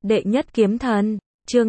Đệ nhất kiếm thần, chương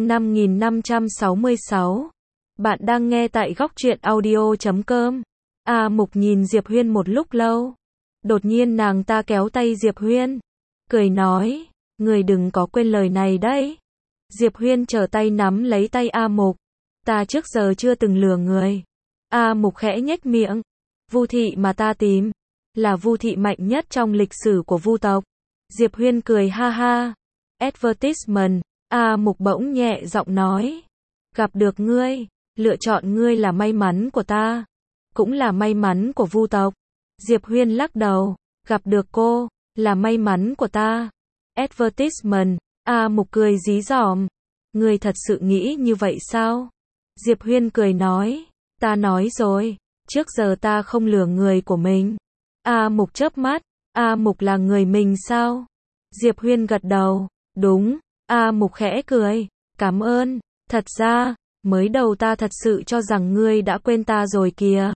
5566. Bạn đang nghe tại góc truyện audio.com. A Mục nhìn Diệp Huyên một lúc lâu. Đột nhiên nàng ta kéo tay Diệp Huyên, cười nói, người đừng có quên lời này đấy. Diệp Huyên trở tay nắm lấy tay A Mục. Ta trước giờ chưa từng lừa người. A Mục khẽ nhếch miệng. Vu thị mà ta tìm, là Vu thị mạnh nhất trong lịch sử của Vu tộc. Diệp Huyên cười ha ha. Advertisement, A Mục bỗng nhẹ giọng nói. Gặp được ngươi, lựa chọn ngươi là may mắn của ta, cũng là may mắn của Vu tộc. Diệp Huyên lắc đầu, gặp được cô, là may mắn của ta. Advertisement, A Mục cười dí dỏm. Ngươi thật sự nghĩ như vậy sao? Diệp Huyên cười nói, ta nói rồi, trước giờ ta không lừa người của mình. A Mục chớp mắt, A Mục là người mình sao? Diệp Huyên gật đầu, đúng. A Mục khẽ cười, cảm ơn, thật ra, mới đầu ta thật sự cho rằng ngươi đã quên ta rồi kìa.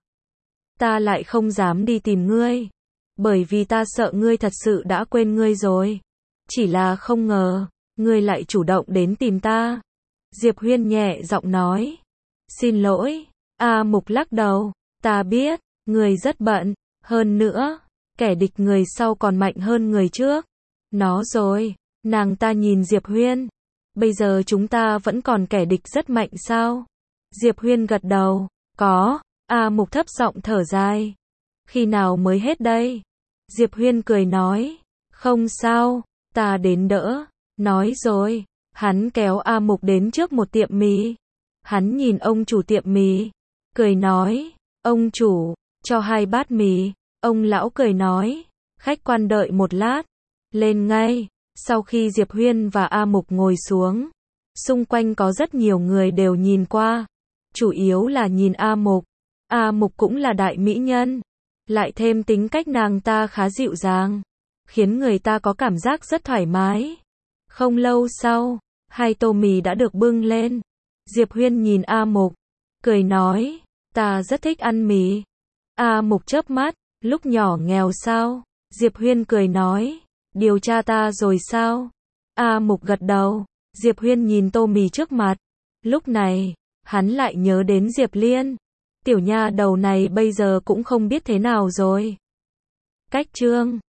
Ta lại không dám đi tìm ngươi, bởi vì ta sợ ngươi thật sự đã quên ngươi rồi. Chỉ là không ngờ, ngươi lại chủ động đến tìm ta. Diệp Huyên nhẹ giọng nói, xin lỗi. A Mục lắc đầu, ta biết, ngươi rất bận, hơn nữa, kẻ địch người sau còn mạnh hơn người trước. Nó rồi, nàng ta nhìn Diệp Huyên. Bây giờ chúng ta vẫn còn kẻ địch rất mạnh sao? Diệp Huyên gật đầu, có. A Mục thấp giọng thở dài. Khi nào mới hết đây? Diệp Huyên cười nói, không sao, ta đến đỡ. Nói rồi, hắn kéo A Mục đến trước một tiệm mì. Hắn nhìn ông chủ tiệm mì, cười nói, ông chủ, cho 2 bát mì. Ông lão cười nói, khách quan đợi một lát, lên ngay. Sau khi Diệp Huyên và A Mục ngồi xuống, xung quanh có rất nhiều người đều nhìn qua, chủ yếu là nhìn A Mục. A Mục cũng là đại mỹ nhân, lại thêm tính cách nàng ta khá dịu dàng, khiến người ta có cảm giác rất thoải mái. Không lâu sau, 2 tô mì đã được bưng lên. Diệp Huyên nhìn A Mục, cười nói, ta rất thích ăn mì. A Mục chớp mắt, lúc nhỏ nghèo sao? Diệp Huyên cười nói, điều tra ta rồi sao? A Mục gật đầu. Diệp Huyên nhìn tô mì trước mặt. Lúc này, hắn lại nhớ đến Diệp Liên. Tiểu nha đầu này bây giờ cũng không biết thế nào rồi. Cách chương